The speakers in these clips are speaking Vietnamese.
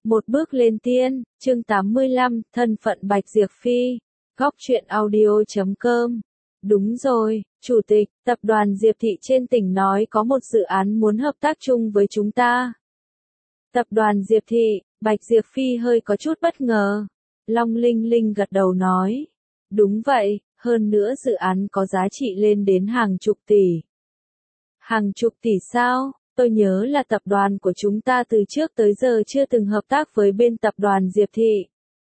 Một bước lên tiên, chương 85, thân phận Bạch Diệp Phi. Góc truyện audio.com. Đúng rồi, Chủ tịch, tập đoàn Diệp Thị trên tỉnh nói có một dự án muốn hợp tác chung với chúng ta. Tập đoàn Diệp Thị, Bạch Diệp Phi hơi có chút bất ngờ. Long Linh Linh gật đầu nói. Đúng vậy, hơn nữa dự án có giá trị lên đến hàng chục tỷ. Hàng chục tỷ sao? Tôi nhớ là tập đoàn của chúng ta từ trước tới giờ chưa từng hợp tác với bên tập đoàn Diệp Thị.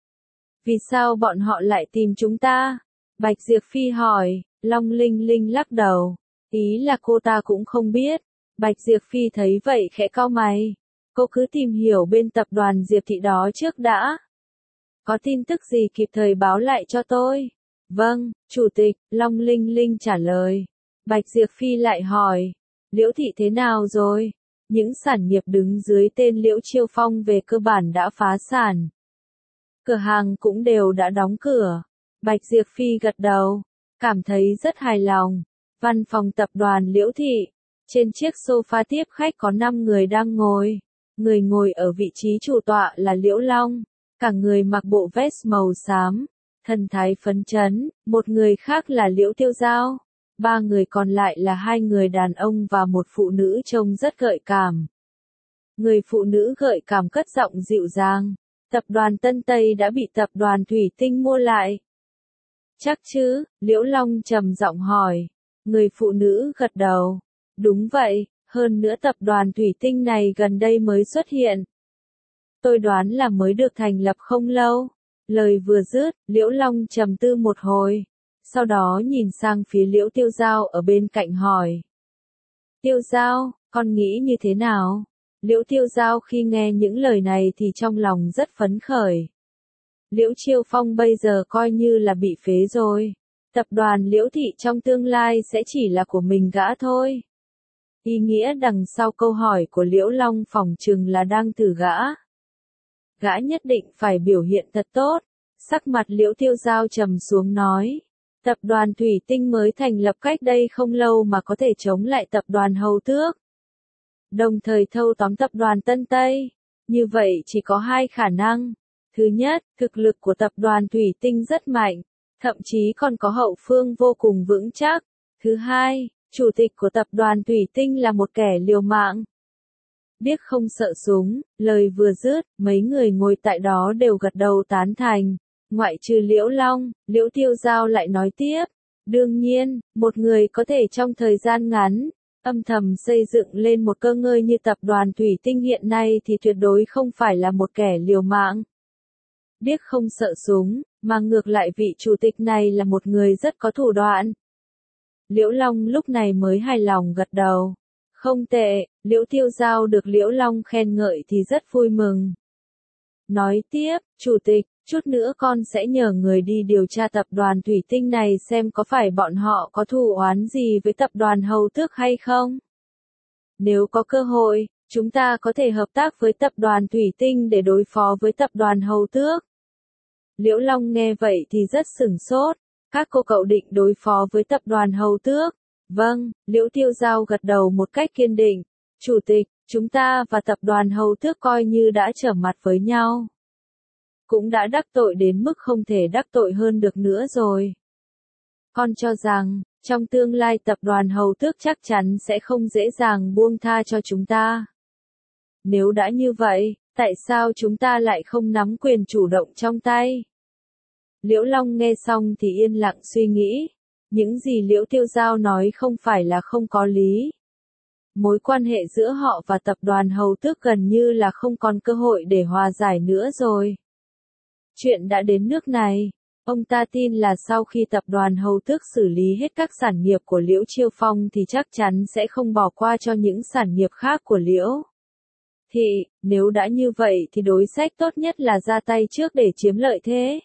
Vì sao bọn họ lại tìm chúng ta? Bạch Diệp Phi hỏi. Long Linh Linh lắc đầu. Ý là cô ta cũng không biết. Bạch Diệp Phi thấy vậy khẽ cau mày. Cô cứ tìm hiểu bên tập đoàn Diệp Thị đó trước đã. Có tin tức gì kịp thời báo lại cho tôi? Vâng, Chủ tịch, Long Linh Linh trả lời. Bạch Diệp Phi lại hỏi. Liễu Thị thế nào rồi? Những sản nghiệp đứng dưới tên Liễu Chiêu Phong về cơ bản đã phá sản. Cửa hàng cũng đều đã đóng cửa. Bạch Diệp Phi gật đầu, cảm thấy rất hài lòng. Văn phòng tập đoàn Liễu Thị. Trên chiếc sofa tiếp khách có 5 người đang ngồi. Người ngồi ở vị trí chủ tọa là Liễu Long. Cả người mặc bộ vest màu xám, thần thái phấn chấn. Một người khác là Liễu Tiêu Giao. 3 người còn lại là 2 người đàn ông và một phụ nữ trông rất gợi cảm. Người phụ nữ gợi cảm cất giọng dịu dàng. Tập đoàn Tân Tây đã bị tập đoàn Thủy Tinh mua lại. Chắc chứ? Liễu Long trầm giọng hỏi. Người phụ nữ gật đầu. Đúng vậy, hơn nữa tập đoàn Thủy Tinh này gần đây mới xuất hiện. Tôi đoán là mới được thành lập không lâu. Lời vừa dứt, Liễu Long trầm tư một hồi. Sau đó nhìn sang phía Liễu Tiêu Giao ở bên cạnh hỏi. Tiêu Giao, con nghĩ như thế nào? Liễu Tiêu Giao khi nghe những lời này thì trong lòng rất phấn khởi. Liễu Chiêu Phong bây giờ coi như là bị phế rồi. Tập đoàn Liễu Thị trong tương lai sẽ chỉ là của mình gã thôi. Ý nghĩa đằng sau câu hỏi của Liễu Long phỏng chừng là đang thử gã. Gã nhất định phải biểu hiện thật tốt. Sắc mặt Liễu Tiêu Giao trầm xuống nói. Tập đoàn Thủy Tinh mới thành lập cách đây không lâu mà có thể chống lại tập đoàn Hầu Tước. Đồng thời thâu tóm tập đoàn Tân Tây. Như vậy chỉ có 2 khả năng. Thứ nhất, thực lực của tập đoàn Thủy Tinh rất mạnh, thậm chí còn có hậu phương vô cùng vững chắc. Thứ hai, chủ tịch của tập đoàn Thủy Tinh là một kẻ liều mạng. Biết không sợ súng, lời vừa dứt, mấy người ngồi tại đó đều gật đầu tán thành. Ngoại trừ Liễu Long, Liễu Tiêu Giao lại nói tiếp. Đương nhiên, một người có thể trong thời gian ngắn, âm thầm xây dựng lên một cơ ngơi như tập đoàn Thủy Tinh hiện nay thì tuyệt đối không phải là một kẻ liều mạng. Biết không sợ súng, mà ngược lại vị chủ tịch này là một người rất có thủ đoạn. Liễu Long lúc này mới hài lòng gật đầu. Không tệ, Liễu Tiêu Giao được Liễu Long khen ngợi thì rất vui mừng. Nói tiếp, Chủ tịch, chút nữa con sẽ nhờ người đi điều tra tập đoàn Thủy Tinh này xem có phải bọn họ có thù oán gì với tập đoàn Hầu Tước hay không. Nếu có cơ hội, chúng ta có thể hợp tác với tập đoàn Thủy Tinh để đối phó với tập đoàn Hầu Tước. Liễu Long nghe vậy thì rất sửng sốt. Các cô cậu định đối phó với tập đoàn Hầu Tước? Vâng, Liễu Tiêu Giao gật đầu một cách kiên định. Chủ tịch, chúng ta và tập đoàn Hầu Tước coi như đã trở mặt với nhau. Cũng đã đắc tội đến mức không thể đắc tội hơn được nữa rồi. Con cho rằng, trong tương lai tập đoàn Hầu Tước chắc chắn sẽ không dễ dàng buông tha cho chúng ta. Nếu đã như vậy, tại sao chúng ta lại không nắm quyền chủ động trong tay? Liễu Long nghe xong thì yên lặng suy nghĩ. Những gì Liễu Tiêu Giao nói không phải là không có lý. Mối quan hệ giữa họ và tập đoàn Hầu Tước gần như là không còn cơ hội để hòa giải nữa rồi. Chuyện đã đến nước này, ông ta tin là sau khi tập đoàn Hầu Tước xử lý hết các sản nghiệp của Liễu Chiêu Phong thì chắc chắn sẽ không bỏ qua cho những sản nghiệp khác của Liễu Thị. Nếu đã như vậy thì đối sách tốt nhất là ra tay trước để chiếm lợi thế.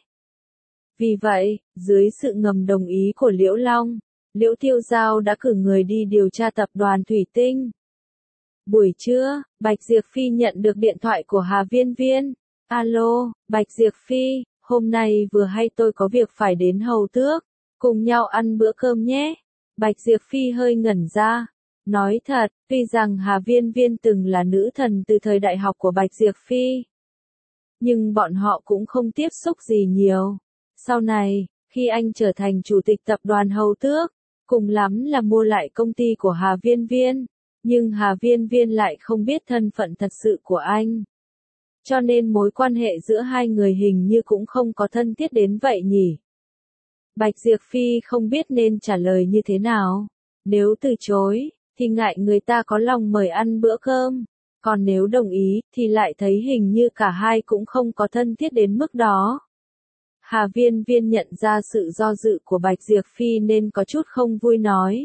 Vì vậy, dưới sự ngầm đồng ý của Liễu Long, Liễu Tiêu Giao đã cử người đi điều tra tập đoàn Thủy Tinh. Buổi trưa, Bạch Diệp Phi nhận được điện thoại của Hà Viên Viên. Alo, Bạch Diệp Phi, hôm nay vừa hay tôi có việc phải đến Hầu Tước, cùng nhau ăn bữa cơm nhé. Bạch Diệp Phi hơi ngẩn ra. Nói thật, tuy rằng Hà Viên Viên từng là nữ thần từ thời đại học của Bạch Diệp Phi. nhưng bọn họ cũng không tiếp xúc gì nhiều. Sau này, khi anh trở thành chủ tịch tập đoàn Hầu Tước, cùng lắm là mua lại công ty của Hà Viên Viên, nhưng Hà Viên Viên lại không biết thân phận thật sự của anh. Cho nên mối quan hệ giữa hai người hình như cũng không có thân thiết đến vậy nhỉ. Bạch Diệp Phi không biết nên trả lời như thế nào. Nếu từ chối, thì ngại người ta có lòng mời ăn bữa cơm. Còn nếu đồng ý, thì lại thấy hình như cả hai cũng không có thân thiết đến mức đó. Hà Viên Viên nhận ra sự do dự của Bạch Diệp Phi nên có chút không vui nói.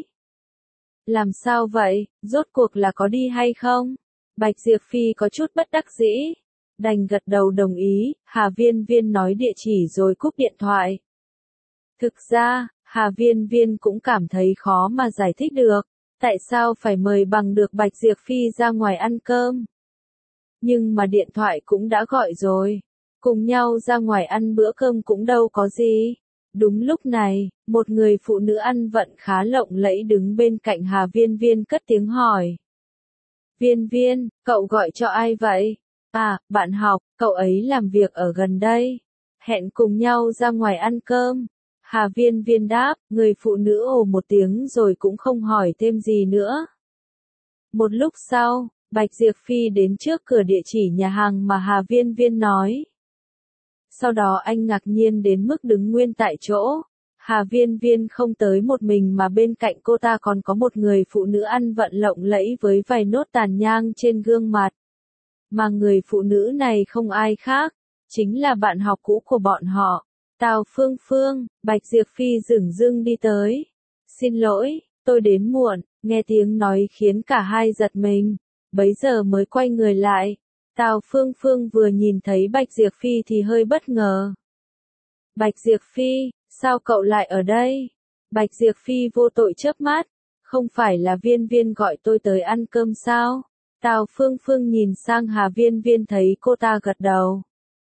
Làm sao vậy, rốt cuộc là có đi hay không? Bạch Diệp Phi có chút bất đắc dĩ. Đành gật đầu đồng ý, Hà Viên Viên nói địa chỉ rồi cúp điện thoại. Thực ra, Hà Viên Viên cũng cảm thấy khó mà giải thích được, tại sao phải mời bằng được Bạch Diệp Phi ra ngoài ăn cơm. Nhưng mà điện thoại cũng đã gọi rồi, cùng nhau ra ngoài ăn bữa cơm cũng đâu có gì. Đúng lúc này, một người phụ nữ ăn vận khá lộng lẫy đứng bên cạnh Hà Viên Viên cất tiếng hỏi. Viên Viên, cậu gọi cho ai vậy? À, bạn học, cậu ấy làm việc ở gần đây. Hẹn cùng nhau ra ngoài ăn cơm. Hà Viên Viên đáp, người phụ nữ ồ một tiếng rồi cũng không hỏi thêm gì nữa. Một lúc sau, Bạch Diệp Phi đến trước cửa địa chỉ nhà hàng mà Hà Viên Viên nói. Sau đó anh ngạc nhiên đến mức đứng nguyên tại chỗ. Hà Viên Viên không tới một mình mà bên cạnh cô ta còn có một người phụ nữ ăn vận lộng lẫy với vài nốt tàn nhang trên gương mặt. Mà người phụ nữ này không ai khác, chính là bạn học cũ của bọn họ. Tào Phương Phương. Bạch Diệp Phi dửng dưng đi tới. Xin lỗi, tôi đến muộn, nghe tiếng nói khiến cả hai giật mình, bấy giờ mới quay người lại. Tào Phương Phương vừa nhìn thấy Bạch Diệp Phi thì hơi bất ngờ. Bạch Diệp Phi, sao cậu lại ở đây? Bạch Diệp Phi vô tội chớp mắt, không phải là Viên Viên gọi tôi tới ăn cơm sao? Tào Phương Phương nhìn sang Hà Viên Viên thấy cô ta gật đầu.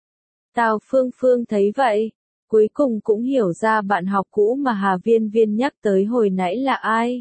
Tào Phương Phương thấy vậy, cuối cùng cũng hiểu ra bạn học cũ mà Hà Viên Viên nhắc tới hồi nãy là ai.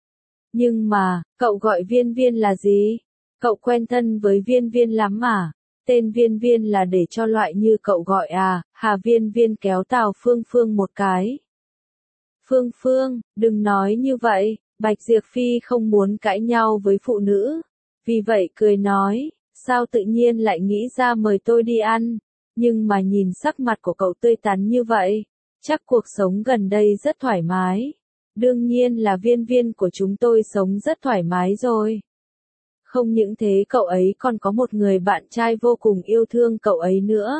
Nhưng mà, cậu gọi Viên Viên là gì? Cậu quen thân với Viên Viên lắm à? Tên Viên Viên là để cho loại như cậu gọi à? Hà Viên Viên kéo Tào Phương Phương một cái. Phương Phương, đừng nói như vậy, Bạch Diệp Phi không muốn cãi nhau với phụ nữ. Vì vậy cười nói, sao tự nhiên lại nghĩ ra mời tôi đi ăn? Nhưng mà nhìn sắc mặt của cậu tươi tắn như vậy, chắc cuộc sống gần đây rất thoải mái. Đương nhiên là Viên Viên của chúng tôi sống rất thoải mái rồi. Không những thế cậu ấy còn có một người bạn trai vô cùng yêu thương cậu ấy nữa.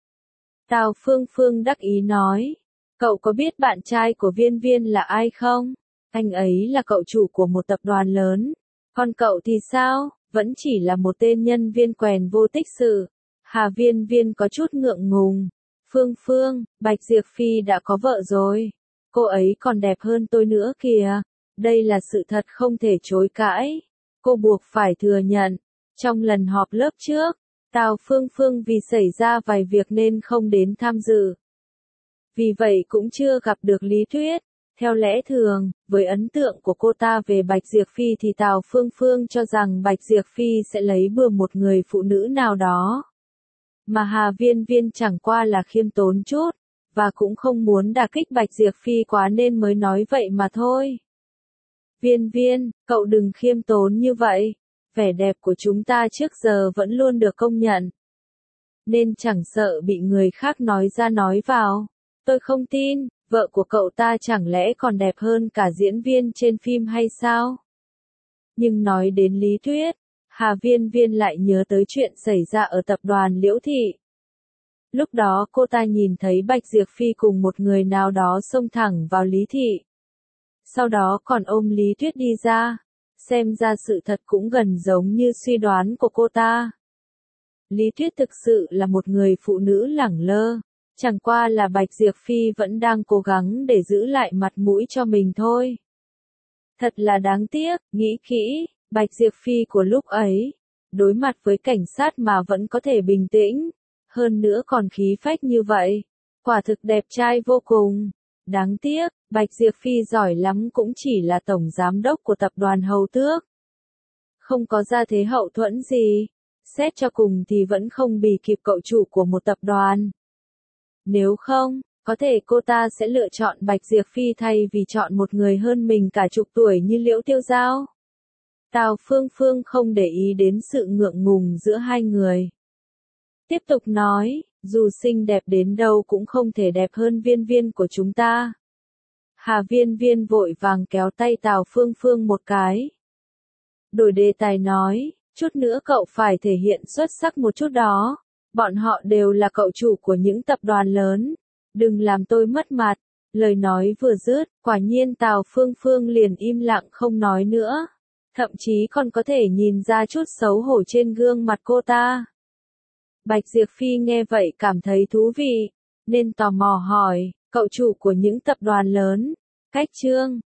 Tào Phương Phương đắc ý nói, cậu có biết bạn trai của Viên Viên là ai không? Anh ấy là cậu chủ của một tập đoàn lớn. Còn cậu thì sao? Vẫn chỉ là một tên nhân viên quèn vô tích sự. Hà Viên Viên có chút ngượng ngùng. Phương Phương, Bạch Diệp Phi đã có vợ rồi. Cô ấy còn đẹp hơn tôi nữa kìa. Đây là sự thật không thể chối cãi. Cô buộc phải thừa nhận. Trong lần họp lớp trước, Tào Phương Phương vì xảy ra vài việc nên không đến tham dự. Vì vậy cũng chưa gặp được Lý Tuyết. Theo lẽ thường, với ấn tượng của cô ta về Bạch Diệp Phi thì Tào Phương Phương cho rằng Bạch Diệp Phi sẽ lấy bừa một người phụ nữ nào đó. Mà Hà Viên Viên chẳng qua là khiêm tốn chút, và cũng không muốn đả kích Bạch Diệp Phi quá nên mới nói vậy mà thôi. Viên Viên, cậu đừng khiêm tốn như vậy, vẻ đẹp của chúng ta trước giờ vẫn luôn được công nhận. Nên chẳng sợ bị người khác nói ra nói vào. Tôi không tin, vợ của cậu ta chẳng lẽ còn đẹp hơn cả diễn viên trên phim hay sao? Nhưng nói đến Lý Tuyết, Hà Viên Viên lại nhớ tới chuyện xảy ra ở tập đoàn Liễu Thị. Lúc đó cô ta nhìn thấy Bạch Diệp Phi cùng một người nào đó xông thẳng vào Lý Thị. Sau đó còn ôm Lý Tuyết đi ra. Xem ra sự thật cũng gần giống như suy đoán của cô ta. Lý Tuyết thực sự là một người phụ nữ lẳng lơ. Chẳng qua là Bạch Diệp Phi vẫn đang cố gắng để giữ lại mặt mũi cho mình thôi. Thật là đáng tiếc, nghĩ kỹ, Bạch Diệp Phi của lúc ấy, đối mặt với cảnh sát mà vẫn có thể bình tĩnh, hơn nữa còn khí phách như vậy, quả thực đẹp trai vô cùng. Đáng tiếc, Bạch Diệp Phi giỏi lắm cũng chỉ là tổng giám đốc của tập đoàn Hầu Tước. Không có gia thế hậu thuẫn gì. xét cho cùng thì vẫn không bì kịp cậu chủ của một tập đoàn. Nếu không, có thể cô ta sẽ lựa chọn Bạch Diệp Phi thay vì chọn một người hơn mình cả chục tuổi như Liễu Tiêu Giao. Tào Phương Phương không để ý đến sự ngượng ngùng giữa hai người. Tiếp tục nói, dù xinh đẹp đến đâu cũng không thể đẹp hơn Viên Viên của chúng ta. Hà Viên Viên vội vàng kéo tay Tào Phương Phương một cái. Đổi đề tài nói, chút nữa cậu phải thể hiện xuất sắc một chút đó. Bọn họ đều là cậu chủ của những tập đoàn lớn. Đừng làm tôi mất mặt. Lời nói vừa dứt, quả nhiên Tào Phương Phương liền im lặng không nói nữa. Thậm chí còn có thể nhìn ra chút xấu hổ trên gương mặt cô ta. Bạch Diệp Phi nghe vậy cảm thấy thú vị, nên tò mò hỏi, cậu chủ của những tập đoàn lớn, Cách Trương,